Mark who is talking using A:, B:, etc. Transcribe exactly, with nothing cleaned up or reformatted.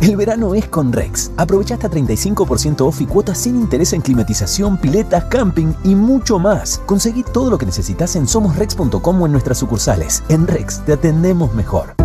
A: El verano es con Rex. Aprovecha hasta treinta y cinco por ciento off y cuotas sin interés en climatización, piletas, camping y mucho más. Conseguí todo lo que necesitas en somos rex punto com o en nuestras sucursales. En Rex te atendemos mejor.